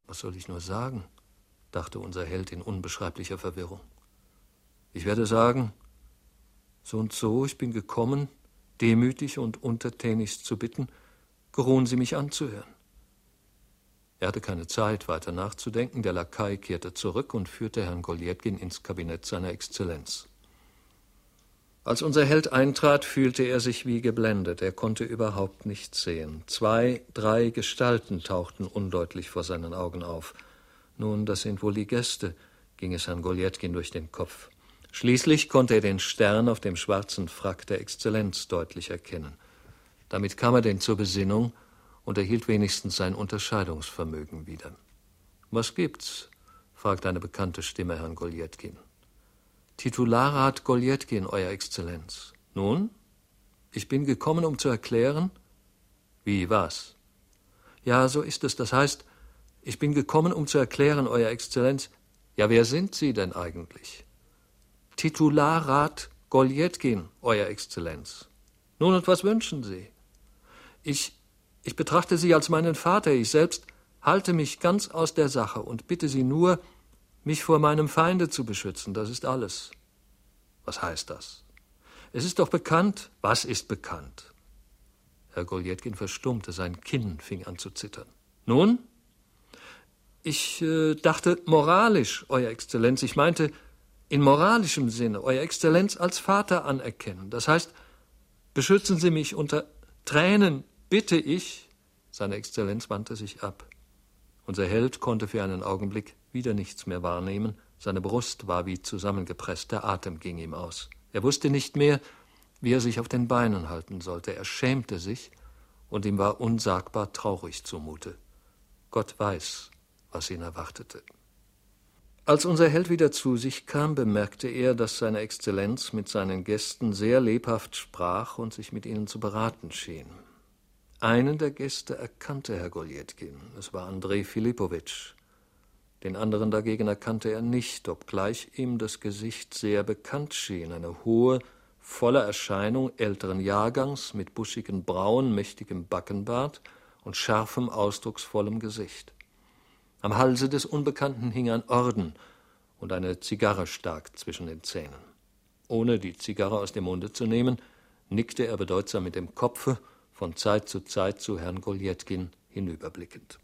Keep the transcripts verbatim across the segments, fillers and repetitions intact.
Was soll ich nur sagen? Dachte unser Held in unbeschreiblicher Verwirrung. Ich werde sagen, so und so, ich bin gekommen, demütig und untertänigst zu bitten, geruhen Sie mich anzuhören. Er hatte keine Zeit, weiter nachzudenken. Der Lakai kehrte zurück und führte Herrn Goljetkin ins Kabinett seiner Exzellenz. Als unser Held eintrat, fühlte er sich wie geblendet. Er konnte überhaupt nichts sehen. Zwei, drei Gestalten tauchten undeutlich vor seinen Augen auf. Nun, das sind wohl die Gäste, ging es Herrn Goljetkin durch den Kopf. Schließlich konnte er den Stern auf dem schwarzen Frack der Exzellenz deutlich erkennen. Damit kam er denn zur Besinnung und erhielt wenigstens sein Unterscheidungsvermögen wieder. »Was gibt's?« fragte eine bekannte Stimme Herrn Goljetkin. »Titularrat Goljetkin, Euer Exzellenz.« »Nun? Ich bin gekommen, um zu erklären...« »Wie, was?« »Ja, so ist es. Das heißt, ich bin gekommen, um zu erklären, Euer Exzellenz...« »Ja, wer sind Sie denn eigentlich?« »Titularrat Goljetkin, Euer Exzellenz.« »Nun, und was wünschen Sie?« »Ich, ich betrachte Sie als meinen Vater. Ich selbst halte mich ganz aus der Sache und bitte Sie nur, mich vor meinem Feinde zu beschützen. Das ist alles.« »Was heißt das?« »Es ist doch bekannt.« »Was ist bekannt?« Herr Goljetkin verstummte, sein Kinn fing an zu zittern. »Nun?« »Ich äh, dachte moralisch, Euer Exzellenz. Ich meinte in moralischem Sinne, Euer Exzellenz als Vater anerkennen. Das heißt, beschützen Sie mich unter Tränen, bitte ich.« Seine Exzellenz wandte sich ab. Unser Held konnte für einen Augenblick wieder nichts mehr wahrnehmen. Seine Brust war wie zusammengepresst, der Atem ging ihm aus. Er wusste nicht mehr, wie er sich auf den Beinen halten sollte. Er schämte sich, und ihm war unsagbar traurig zumute. Gott weiß, was ihn erwartete. Als unser Held wieder zu sich kam, bemerkte er, dass seine Exzellenz mit seinen Gästen sehr lebhaft sprach und sich mit ihnen zu beraten schien. Einen der Gäste erkannte Herr Goljetkin. Es war Andrej Filipowitsch. Den anderen dagegen erkannte er nicht, obgleich ihm das Gesicht sehr bekannt schien. Eine hohe, volle Erscheinung älteren Jahrgangs mit buschigen Brauen, mächtigem Backenbart und scharfem, ausdrucksvollem Gesicht. Am Halse des Unbekannten hing ein Orden und eine Zigarre stak zwischen den Zähnen. Ohne die Zigarre aus dem Munde zu nehmen, nickte er bedeutsam mit dem Kopfe, von Zeit zu Zeit zu Herrn Goljetkin hinüberblickend.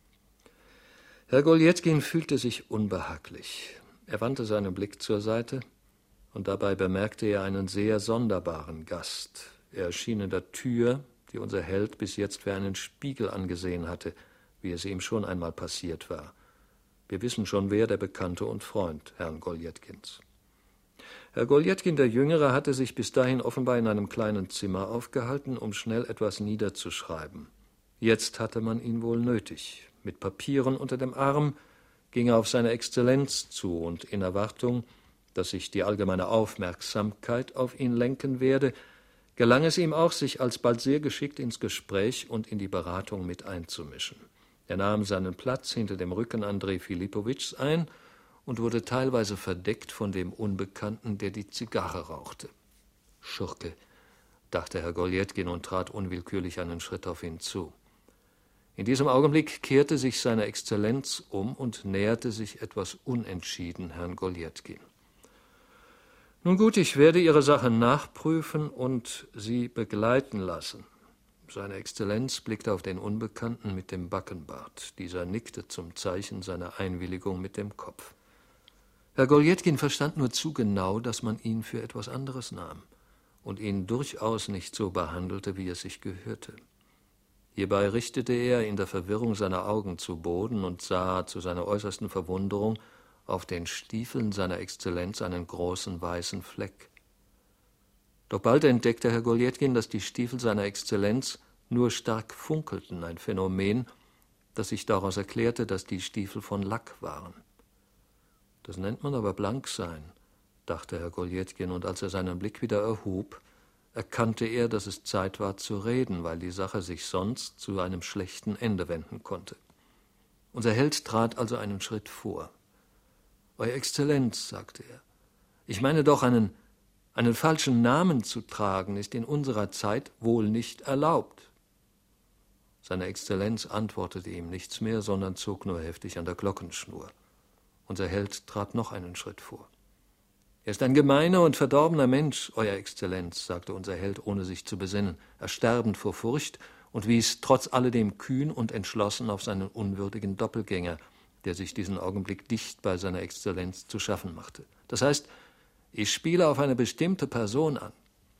Herr Goljetkin fühlte sich unbehaglich. Er wandte seinen Blick zur Seite, und dabei bemerkte er einen sehr sonderbaren Gast. Er erschien in der Tür, die unser Held bis jetzt für einen Spiegel angesehen hatte, wie es ihm schon einmal passiert war. Wir wissen schon, wer der Bekannte und Freund Herrn Goljetkins. Herr Goljetkin der Jüngere hatte sich bis dahin offenbar in einem kleinen Zimmer aufgehalten, um schnell etwas niederzuschreiben. Jetzt hatte man ihn wohl nötig. Mit Papieren unter dem Arm ging er auf seine Exzellenz zu, und in Erwartung, dass sich die allgemeine Aufmerksamkeit auf ihn lenken werde, gelang es ihm auch, sich alsbald sehr geschickt ins Gespräch und in die Beratung mit einzumischen. Er nahm seinen Platz hinter dem Rücken Andrej Filipowitschs ein und wurde teilweise verdeckt von dem Unbekannten, der die Zigarre rauchte. »Schurke«, dachte Herr Goljetkin und trat unwillkürlich einen Schritt auf ihn zu. In diesem Augenblick kehrte sich seine Exzellenz um und näherte sich etwas unentschieden Herrn Goljetkin. »Nun gut, ich werde Ihre Sache nachprüfen und Sie begleiten lassen.« Seine Exzellenz blickte auf den Unbekannten mit dem Backenbart. Dieser nickte zum Zeichen seiner Einwilligung mit dem Kopf. Herr Goljetkin verstand nur zu genau, dass man ihn für etwas anderes nahm und ihn durchaus nicht so behandelte, wie es sich gehörte. Hierbei richtete er in der Verwirrung seine Augen zu Boden und sah zu seiner äußersten Verwunderung auf den Stiefeln seiner Exzellenz einen großen weißen Fleck. Doch bald entdeckte Herr Goljetkin, dass die Stiefel seiner Exzellenz nur stark funkelten, ein Phänomen, das sich daraus erklärte, dass die Stiefel von Lack waren. »Das nennt man aber Blanksein«, dachte Herr Goljetkin, und als er seinen Blick wieder erhob, erkannte er, dass es Zeit war zu reden, weil die Sache sich sonst zu einem schlechten Ende wenden konnte. Unser Held trat also einen Schritt vor. »Euer Exzellenz«, sagte er, »ich meine doch, einen, einen falschen Namen zu tragen, ist in unserer Zeit wohl nicht erlaubt.« Seine Exzellenz antwortete ihm nichts mehr, sondern zog nur heftig an der Glockenschnur. Unser Held trat noch einen Schritt vor. »Er ist ein gemeiner und verdorbener Mensch, Euer Exzellenz«, sagte unser Held, ohne sich zu besinnen, ersterbend vor Furcht, und wies trotz alledem kühn und entschlossen auf seinen unwürdigen Doppelgänger, der sich diesen Augenblick dicht bei seiner Exzellenz zu schaffen machte. »Das heißt, ich spiele auf eine bestimmte Person an.«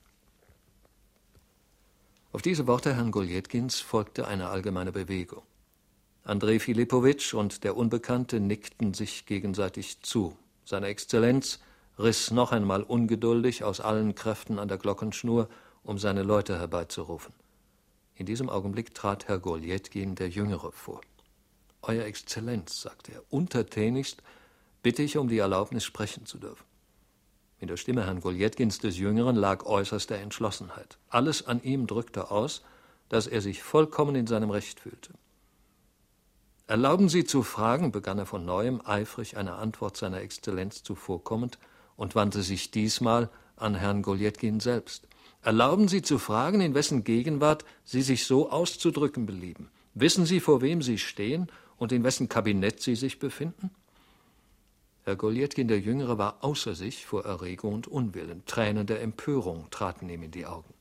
Auf diese Worte Herrn Goljetskins folgte eine allgemeine Bewegung. Andrej Filipowitsch und der Unbekannte nickten sich gegenseitig zu. Seine Exzellenz riss noch einmal ungeduldig aus allen Kräften an der Glockenschnur, um seine Leute herbeizurufen. In diesem Augenblick trat Herr Goljetkin der Jüngere vor. »Euer Exzellenz«, sagte er, »untertänigst bitte ich um die Erlaubnis, sprechen zu dürfen.« In der Stimme Herrn Goljetkins des Jüngeren lag äußerste Entschlossenheit. Alles an ihm drückte aus, dass er sich vollkommen in seinem Recht fühlte. »Erlauben Sie zu fragen«, begann er von Neuem, eifrig einer Antwort seiner Exzellenz zuvorkommend, und wandte sich diesmal an Herrn Goljetkin selbst. »Erlauben Sie zu fragen, in wessen Gegenwart Sie sich so auszudrücken belieben. Wissen Sie, vor wem Sie stehen und in wessen Kabinett Sie sich befinden?« Herr Goljetkin der Jüngere war außer sich vor Erregung und Unwillen. Tränen der Empörung traten ihm in die Augen.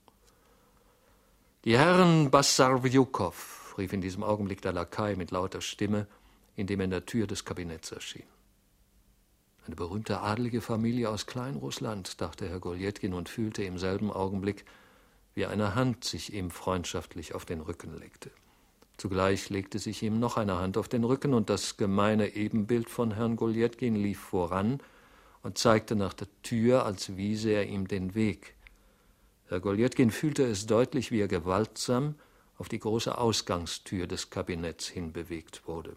»Die Herren Bassarwjukow«, rief in diesem Augenblick der Lakai mit lauter Stimme, indem er in der Tür des Kabinetts erschien. Eine berühmte adlige Familie aus Kleinrussland, dachte Herr Goljetkin und fühlte im selben Augenblick, wie eine Hand sich ihm freundschaftlich auf den Rücken legte. Zugleich legte sich ihm noch eine Hand auf den Rücken, und das gemeine Ebenbild von Herrn Goljetkin lief voran und zeigte nach der Tür, als wiese er ihm den Weg. Herr Goljetkin fühlte es deutlich, wie er gewaltsam auf die große Ausgangstür des Kabinetts hinbewegt wurde.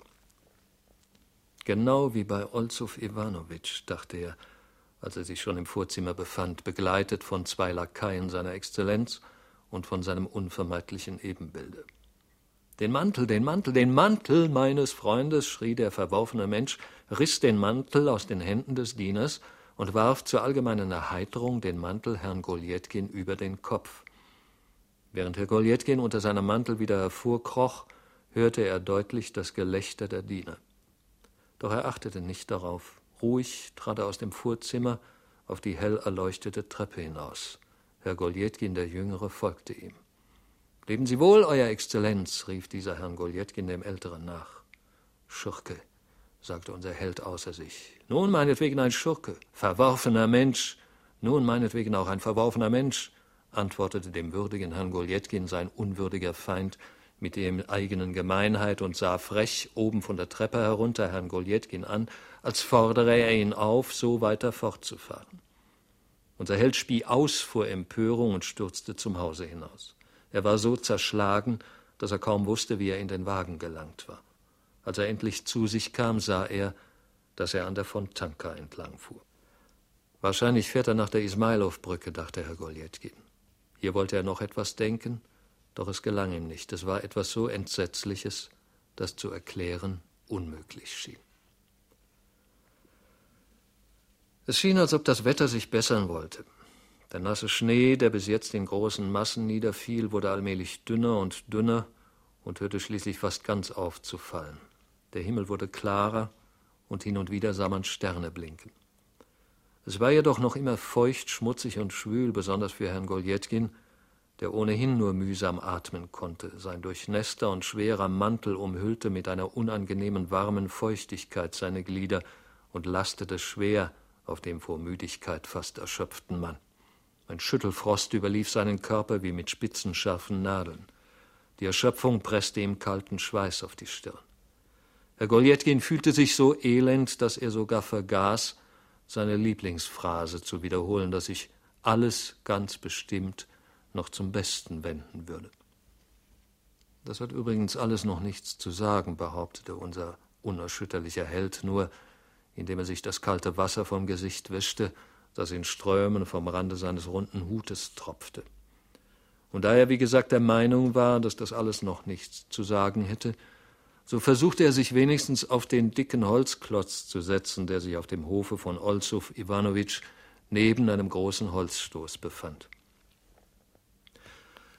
Genau wie bei Olsuf Iwanowitsch, dachte er, als er sich schon im Vorzimmer befand, begleitet von zwei Lakaien seiner Exzellenz und von seinem unvermeidlichen Ebenbilde. »Den Mantel, den Mantel, den Mantel meines Freundes«, schrie der verworfene Mensch, riss den Mantel aus den Händen des Dieners und warf zur allgemeinen Erheiterung den Mantel Herrn Goljetkin über den Kopf. Während Herr Goljetkin unter seinem Mantel wieder hervorkroch, hörte er deutlich das Gelächter der Diener. Doch er achtete nicht darauf. Ruhig trat er aus dem Vorzimmer auf die hell erleuchtete Treppe hinaus. Herr Goljetkin der Jüngere folgte ihm. »Leben Sie wohl, Euer Exzellenz«, rief dieser Herrn Goljetkin dem Älteren nach. »Schurke«, sagte unser Held außer sich. »Nun meinetwegen ein Schurke, verworfener Mensch, nun meinetwegen auch ein verworfener Mensch«, antwortete dem würdigen Herrn Goljetkin sein unwürdiger Feind mit der eigenen Gemeinheit und sah frech oben von der Treppe herunter Herrn Goljetkin an, als fordere er ihn auf, so weiter fortzufahren. Unser Held spie aus vor Empörung und stürzte zum Hause hinaus. Er war so zerschlagen, dass er kaum wusste, wie er in den Wagen gelangt war. Als er endlich zu sich kam, sah er, dass er an der Fontanka entlang fuhr. Wahrscheinlich fährt er nach der Ismailow-Brücke, dachte Herr Goljetkin. Hier wollte er noch etwas denken, doch es gelang ihm nicht. Es war etwas so Entsetzliches, das zu erklären unmöglich schien. Es schien, als ob das Wetter sich bessern wollte. Der nasse Schnee, der bis jetzt in großen Massen niederfiel, wurde allmählich dünner und dünner und hörte schließlich fast ganz aufzufallen. Der Himmel wurde klarer und hin und wieder sah man Sterne blinken. Es war jedoch noch immer feucht, schmutzig und schwül, besonders für Herrn Goljetkin, der ohnehin nur mühsam atmen konnte. Sein durchnässter und schwerer Mantel umhüllte mit einer unangenehmen warmen Feuchtigkeit seine Glieder und lastete schwer auf dem vor Müdigkeit fast erschöpften Mann. Ein Schüttelfrost überlief seinen Körper wie mit spitzen, scharfen Nadeln. Die Erschöpfung presste ihm kalten Schweiß auf die Stirn. Herr Goljetkin fühlte sich so elend, dass er sogar vergaß, seine Lieblingsphrase zu wiederholen, dass sich alles ganz bestimmt noch zum Besten wenden würde. Das hat übrigens alles noch nichts zu sagen, behauptete unser unerschütterlicher Held nur, indem er sich das kalte Wasser vom Gesicht wischte, das in Strömen vom Rande seines runden Hutes tropfte. Und da er, wie gesagt, der Meinung war, dass das alles noch nichts zu sagen hätte, so versuchte er sich wenigstens auf den dicken Holzklotz zu setzen, der sich auf dem Hofe von Olsuf Iwanowitsch neben einem großen Holzstoß befand.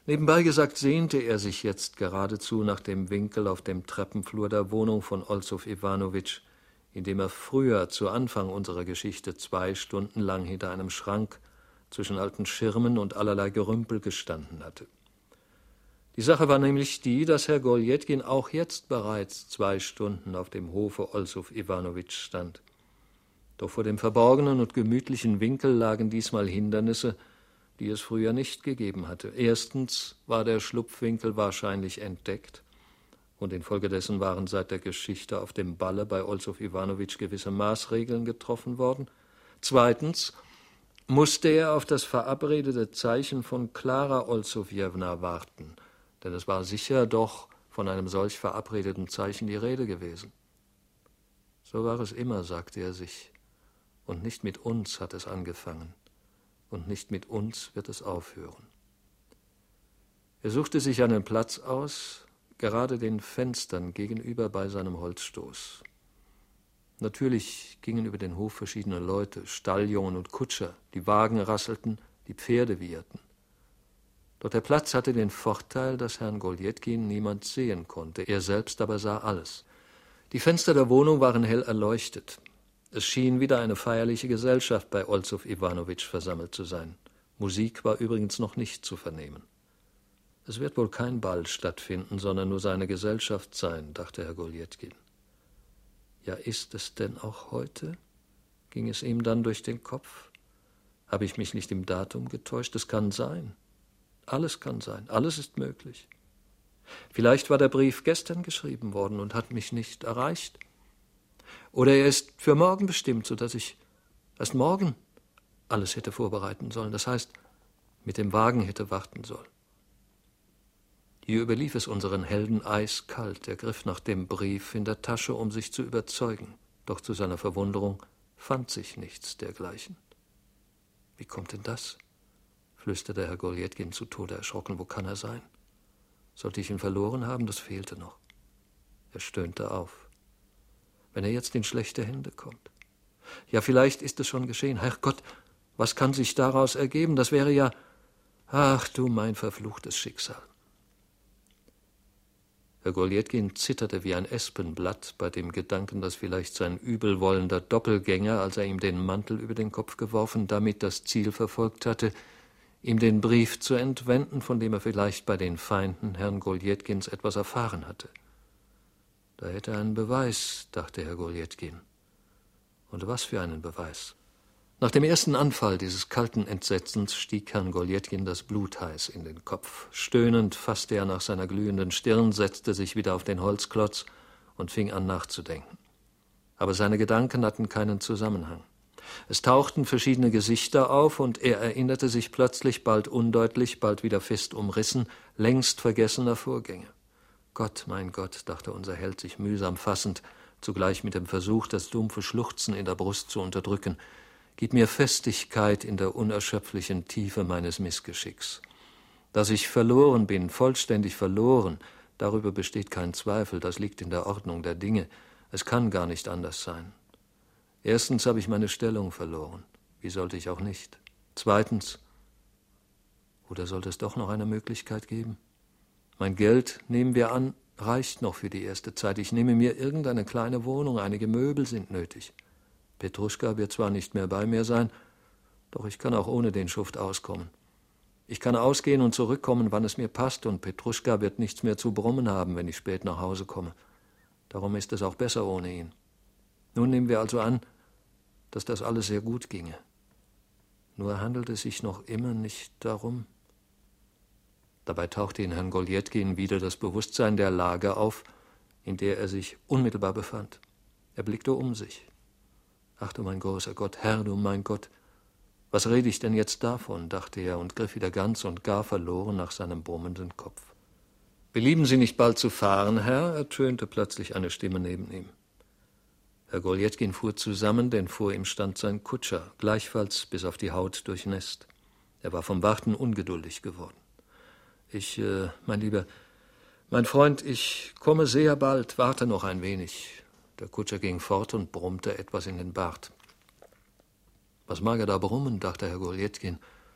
Nebenbei gesagt sehnte er sich jetzt geradezu nach dem Winkel auf dem Treppenflur der Wohnung von Olsow Iwanowitsch, in dem er früher zu Anfang unserer Geschichte zwei Stunden lang hinter einem Schrank zwischen alten Schirmen und allerlei Gerümpel gestanden hatte. Die Sache war nämlich die, dass Herr Goljetkin auch jetzt bereits zwei Stunden auf dem Hofe Olsow Iwanowitsch stand. Doch vor dem verborgenen und gemütlichen Winkel lagen diesmal Hindernisse, die es früher nicht gegeben hatte. Erstens war der Schlupfwinkel wahrscheinlich entdeckt, und infolgedessen waren seit der Geschichte auf dem Balle bei Olsow Iwanowitsch gewisse Maßregeln getroffen worden. Zweitens musste er auf das verabredete Zeichen von Klara Olsowjewna warten, denn es war sicher doch von einem solch verabredeten Zeichen die Rede gewesen. So war es immer, sagte er sich, und nicht mit uns hat es angefangen, und nicht mit uns wird es aufhören. Er suchte sich einen Platz aus, gerade den Fenstern gegenüber bei seinem Holzstoß. Natürlich gingen über den Hof verschiedene Leute, Stalljungen und Kutscher, die Wagen rasselten, die Pferde wieherten. Doch der Platz hatte den Vorteil, dass Herrn Goljetkin niemand sehen konnte, er selbst aber sah alles. Die Fenster der Wohnung waren hell erleuchtet. Es schien wieder eine feierliche Gesellschaft bei Olsow Iwanowitsch versammelt zu sein. Musik war übrigens noch nicht zu vernehmen. Es wird wohl kein Ball stattfinden, sondern nur seine Gesellschaft sein, dachte Herr Goljetkin. Ja, ist es denn auch heute? Ging es ihm dann durch den Kopf. Habe ich mich nicht im Datum getäuscht? Es kann sein. Alles kann sein. Alles ist möglich. Vielleicht war der Brief gestern geschrieben worden und hat mich nicht erreicht. Oder er ist für morgen bestimmt, sodass ich erst morgen alles hätte vorbereiten sollen. Das heißt, mit dem Wagen hätte warten sollen. Hier überlief es unseren Helden eiskalt. Er griff nach dem Brief in der Tasche, um sich zu überzeugen. Doch zu seiner Verwunderung fand sich nichts dergleichen. Wie kommt denn das? Flüsterte Herr Goljetkin zu Tode erschrocken. Wo kann er sein? Sollte ich ihn verloren haben? Das fehlte noch. Er stöhnte auf. Wenn er jetzt in schlechte Hände kommt. Ja, vielleicht ist es schon geschehen. Herrgott, was kann sich daraus ergeben? Das wäre ja... Ach du, mein verfluchtes Schicksal. Herr Goljetkin zitterte wie ein Espenblatt bei dem Gedanken, dass vielleicht sein übelwollender Doppelgänger, als er ihm den Mantel über den Kopf geworfen, damit das Ziel verfolgt hatte, ihm den Brief zu entwenden, von dem er vielleicht bei den Feinden Herrn Goljetkins etwas erfahren hatte. Da hätte er einen Beweis, dachte Herr Goljetkin. Und was für einen Beweis? Nach dem ersten Anfall dieses kalten Entsetzens stieg Herrn Goljetkin das Blut heiß in den Kopf. Stöhnend fasste er nach seiner glühenden Stirn, setzte sich wieder auf den Holzklotz und fing an nachzudenken. Aber seine Gedanken hatten keinen Zusammenhang. Es tauchten verschiedene Gesichter auf, und er erinnerte sich plötzlich, bald undeutlich, bald wieder fest umrissen, längst vergessener Vorgänge. Gott, mein Gott, dachte unser Held, sich mühsam fassend, zugleich mit dem Versuch, das dumpfe Schluchzen in der Brust zu unterdrücken. Gib mir Festigkeit in der unerschöpflichen Tiefe meines Missgeschicks. Dass ich verloren bin, vollständig verloren, darüber besteht kein Zweifel, das liegt in der Ordnung der Dinge. Es kann gar nicht anders sein. Erstens habe ich meine Stellung verloren. Wie sollte ich auch nicht? Zweitens, oder sollte es doch noch eine Möglichkeit geben? Mein Geld, nehmen wir an, reicht noch für die erste Zeit. Ich nehme mir irgendeine kleine Wohnung, einige Möbel sind nötig. Petruschka wird zwar nicht mehr bei mir sein, doch ich kann auch ohne den Schuft auskommen. Ich kann ausgehen und zurückkommen, wann es mir passt, und Petruschka wird nichts mehr zu brummen haben, wenn ich spät nach Hause komme. Darum ist es auch besser ohne ihn. Nun nehmen wir also an, dass das alles sehr gut ginge. Nur handelt es sich noch immer nicht darum. Dabei tauchte in Herrn Goljetkin wieder das Bewusstsein der Lage auf, in der er sich unmittelbar befand. Er blickte um sich. Ach du mein großer Gott, Herr, du mein Gott, was rede ich denn jetzt davon, dachte er und griff wieder ganz und gar verloren nach seinem brummenden Kopf. Belieben Sie nicht bald zu fahren, Herr? Ertönte plötzlich eine Stimme neben ihm. Herr Goljetkin fuhr zusammen, denn vor ihm stand sein Kutscher, gleichfalls bis auf die Haut durchnässt. Er war vom Warten ungeduldig geworden. Ich, äh, mein Lieber, mein Freund, ich komme sehr bald, warte noch ein wenig. Der Kutscher ging fort und brummte etwas in den Bart. Was mag er da brummen, dachte Herr Goljetkin.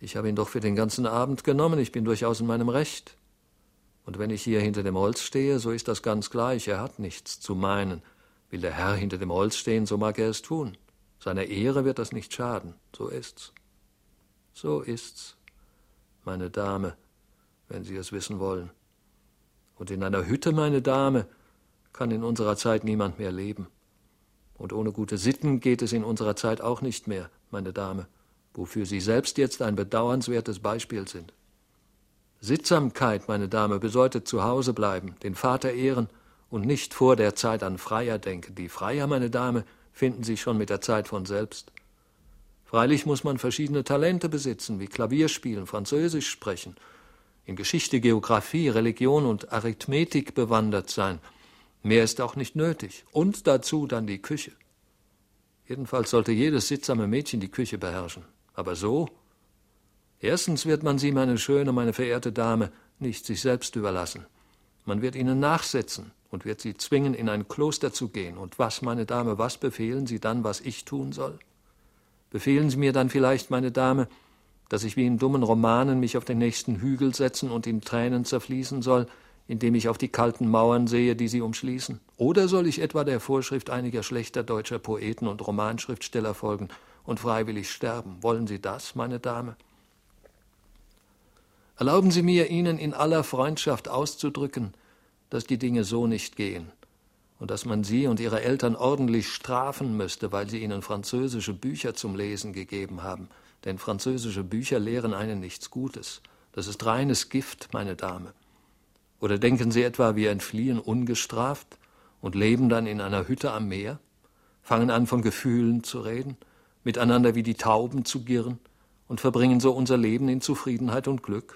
Ich habe ihn doch für den ganzen Abend genommen, ich bin durchaus in meinem Recht. Und wenn ich hier hinter dem Holz stehe, so ist das ganz gleich, er hat nichts zu meinen. Will der Herr hinter dem Holz stehen, so mag er es tun. Seiner Ehre wird das nicht schaden, so ist's. So ist's, meine Dame, wenn Sie es wissen wollen. Und in einer Hütte, meine Dame, kann in unserer Zeit niemand mehr leben. Und ohne gute Sitten geht es in unserer Zeit auch nicht mehr, meine Dame, wofür Sie selbst jetzt ein bedauernswertes Beispiel sind. Sittsamkeit, meine Dame, bedeutet zu Hause bleiben, den Vater ehren und nicht vor der Zeit an Freier denken. Die Freier, meine Dame, finden sich schon mit der Zeit von selbst. Freilich muss man verschiedene Talente besitzen, wie Klavierspielen, Französisch sprechen, in Geschichte, Geographie, Religion und Arithmetik bewandert sein. Mehr ist auch nicht nötig. Und dazu dann die Küche. Jedenfalls sollte jedes sittsame Mädchen die Küche beherrschen. Aber so? Erstens wird man sie, meine schöne, meine verehrte Dame, nicht sich selbst überlassen. Man wird ihnen nachsetzen und wird sie zwingen, in ein Kloster zu gehen. Und was, meine Dame, was befehlen Sie dann, was ich tun soll? Befehlen Sie mir dann vielleicht, meine Dame, dass ich wie in dummen Romanen mich auf den nächsten Hügel setzen und in Tränen zerfließen soll, indem ich auf die kalten Mauern sehe, die sie umschließen? Oder soll ich etwa der Vorschrift einiger schlechter deutscher Poeten und Romanschriftsteller folgen und freiwillig sterben? Wollen Sie das, meine Dame? Erlauben Sie mir, Ihnen in aller Freundschaft auszudrücken, dass die Dinge so nicht gehen und dass man Sie und Ihre Eltern ordentlich strafen müsste, weil Sie Ihnen französische Bücher zum Lesen gegeben haben. Denn französische Bücher lehren einen nichts Gutes. Das ist reines Gift, meine Dame. Oder denken Sie etwa, wir entfliehen ungestraft und leben dann in einer Hütte am Meer, fangen an, von Gefühlen zu reden, miteinander wie die Tauben zu girren und verbringen so unser Leben in Zufriedenheit und Glück?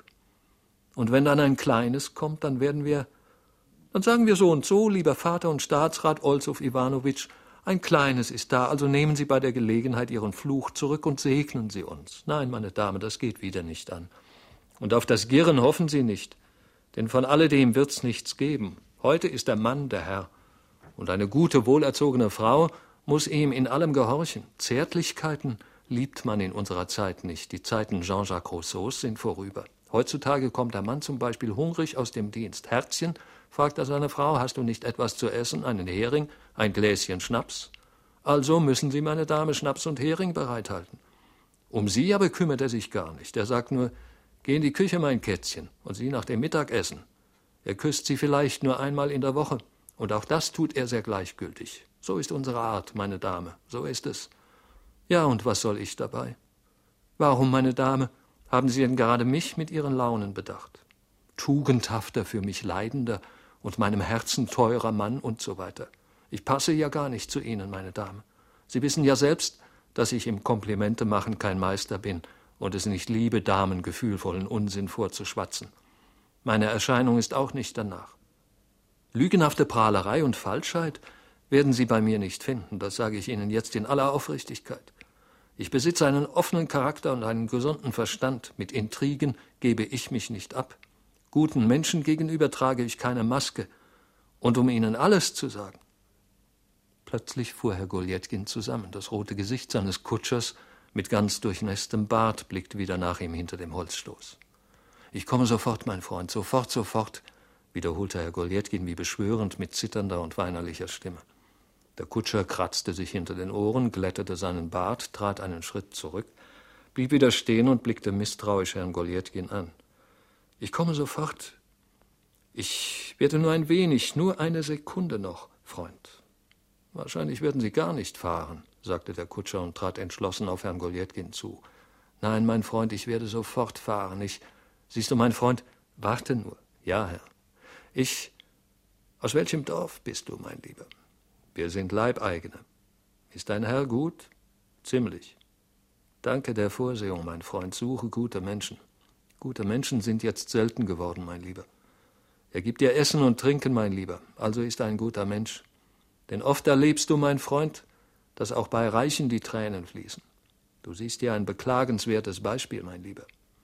Und wenn dann ein Kleines kommt, dann werden wir, dann sagen wir so und so, lieber Vater und Staatsrat Olsow Iwanowitsch, ein Kleines ist da, also nehmen Sie bei der Gelegenheit Ihren Fluch zurück und segnen Sie uns. Nein, meine Dame, das geht wieder nicht an. Und auf das Girren hoffen Sie nicht, denn von alledem wird's nichts geben. Heute ist der Mann der Herr, und eine gute, wohlerzogene Frau muss ihm in allem gehorchen. Zärtlichkeiten liebt man in unserer Zeit nicht. Die Zeiten Jean-Jacques Rousseaus sind vorüber. Heutzutage kommt der Mann zum Beispiel hungrig aus dem Dienst. Herzchen, fragt er seine Frau, hast du nicht etwas zu essen, einen Hering, ein Gläschen Schnaps? Also müssen Sie, meine Dame, Schnaps und Hering bereithalten. Um Sie aber kümmert er sich gar nicht. Er sagt nur, geh in die Küche, mein Kätzchen, und Sie nach dem Mittagessen. Er küsst Sie vielleicht nur einmal in der Woche, und auch das tut er sehr gleichgültig. So ist unsere Art, meine Dame, so ist es. Ja, und was soll ich dabei? Warum, meine Dame, haben Sie denn gerade mich mit Ihren Launen bedacht? Tugendhafter, für mich leidender und meinem Herzen teurer Mann und so weiter. Ich passe ja gar nicht zu Ihnen, meine Dame. Sie wissen ja selbst, dass ich im Komplimente machen kein Meister bin und es nicht liebe, Damen gefühlvollen Unsinn vorzuschwatzen. Meine Erscheinung ist auch nicht danach. Lügenhafte Prahlerei und Falschheit werden Sie bei mir nicht finden, das sage ich Ihnen jetzt in aller Aufrichtigkeit. Ich besitze einen offenen Charakter und einen gesunden Verstand. Mit Intrigen gebe ich mich nicht ab. Guten Menschen gegenüber trage ich keine Maske. Und um Ihnen alles zu sagen. Plötzlich fuhr Herr Goljetkin zusammen. Das rote Gesicht seines Kutschers mit ganz durchnässtem Bart blickt wieder nach ihm hinter dem Holzstoß. »Ich komme sofort, mein Freund, sofort, sofort«, wiederholte Herr Goljetkin wie beschwörend mit zitternder und weinerlicher Stimme. Der Kutscher kratzte sich hinter den Ohren, glättete seinen Bart, trat einen Schritt zurück, blieb wieder stehen und blickte misstrauisch Herrn Goljetkin an. »Ich komme sofort. Ich werde nur ein wenig, nur eine Sekunde noch, Freund.« »Wahrscheinlich werden Sie gar nicht fahren«, sagte der Kutscher und trat entschlossen auf Herrn Goljetkin zu. »Nein, mein Freund, ich werde sofort fahren. Ich, siehst du, mein Freund, warte nur. Ja, Herr. Ich, aus welchem Dorf bist du, mein Lieber?« »Wir sind Leibeigene.« »Ist dein Herr gut?« »Ziemlich.« »Danke der Vorsehung, mein Freund. Suche gute Menschen. Gute Menschen sind jetzt selten geworden, mein Lieber. Er gibt dir Essen und Trinken, mein Lieber. Also ist er ein guter Mensch. Denn oft erlebst du, mein Freund, dass auch bei Reichen die Tränen fließen. Du siehst ja ein beklagenswertes Beispiel, mein Lieber.«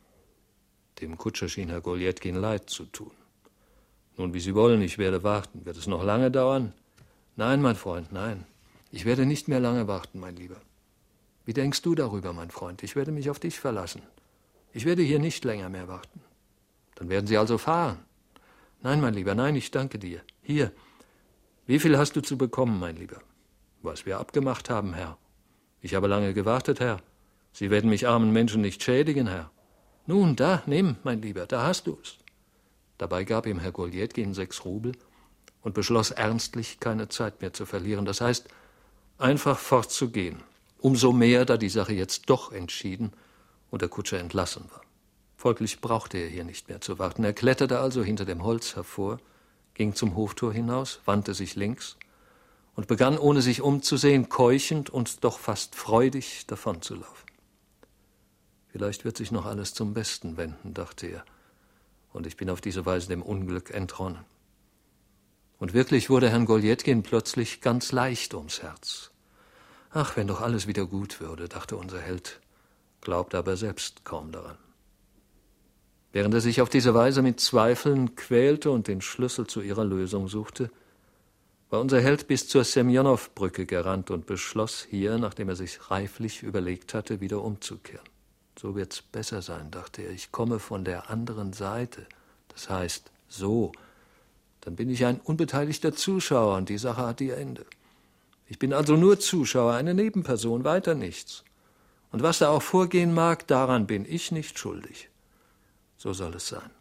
Dem Kutscher schien Herr Goljetkin leid zu tun. »Nun, wie Sie wollen, ich werde warten. Wird es noch lange dauern?« »Nein, mein Freund, nein. Ich werde nicht mehr lange warten, mein Lieber. Wie denkst du darüber, mein Freund? Ich werde mich auf dich verlassen. Ich werde hier nicht länger mehr warten. Dann werden Sie also fahren. Nein, mein Lieber, nein, ich danke dir. Hier, wie viel hast du zu bekommen, mein Lieber? Was wir abgemacht haben, Herr. Ich habe lange gewartet, Herr. Sie werden mich armen Menschen nicht schädigen, Herr. Nun, da, nimm, mein Lieber, da hast du's. Dabei gab ihm Herr Goljetkin sechs Rubel und beschloss ernstlich, keine Zeit mehr zu verlieren. Das heißt, einfach fortzugehen. Umso mehr, da die Sache jetzt doch entschieden und der Kutscher entlassen war. Folglich brauchte er hier nicht mehr zu warten. Er kletterte also hinter dem Holz hervor, ging zum Hoftor hinaus, wandte sich links und begann, ohne sich umzusehen, keuchend und doch fast freudig davonzulaufen. Vielleicht wird sich noch alles zum Besten wenden, dachte er, und ich bin auf diese Weise dem Unglück entronnen. Und wirklich wurde Herrn Goljetkin plötzlich ganz leicht ums Herz. Ach, wenn doch alles wieder gut würde, dachte unser Held, glaubte aber selbst kaum daran. Während er sich auf diese Weise mit Zweifeln quälte und den Schlüssel zu ihrer Lösung suchte, war unser Held bis zur Semjonow-Brücke gerannt und beschloss hier, nachdem er sich reiflich überlegt hatte, wieder umzukehren. So wird's besser sein, dachte er, ich komme von der anderen Seite, das heißt so, dann bin ich ein unbeteiligter Zuschauer und die Sache hat ihr Ende. Ich bin also nur Zuschauer, eine Nebenperson, weiter nichts. Und was da auch vorgehen mag, daran bin ich nicht schuldig. So soll es sein.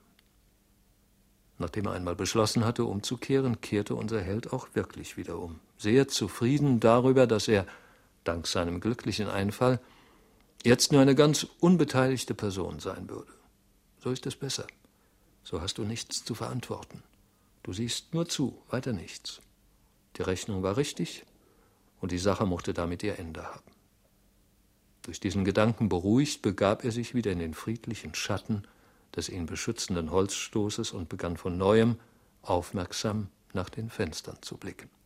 Nachdem er einmal beschlossen hatte, umzukehren, kehrte unser Held auch wirklich wieder um. Sehr zufrieden darüber, dass er, dank seinem glücklichen Einfall, jetzt nur eine ganz unbeteiligte Person sein würde. So ist es besser. So hast du nichts zu verantworten. Du siehst nur zu, weiter nichts. Die Rechnung war richtig und die Sache mochte damit ihr Ende haben. Durch diesen Gedanken beruhigt, begab er sich wieder in den friedlichen Schatten des ihn beschützenden Holzstoßes und begann von Neuem aufmerksam nach den Fenstern zu blicken.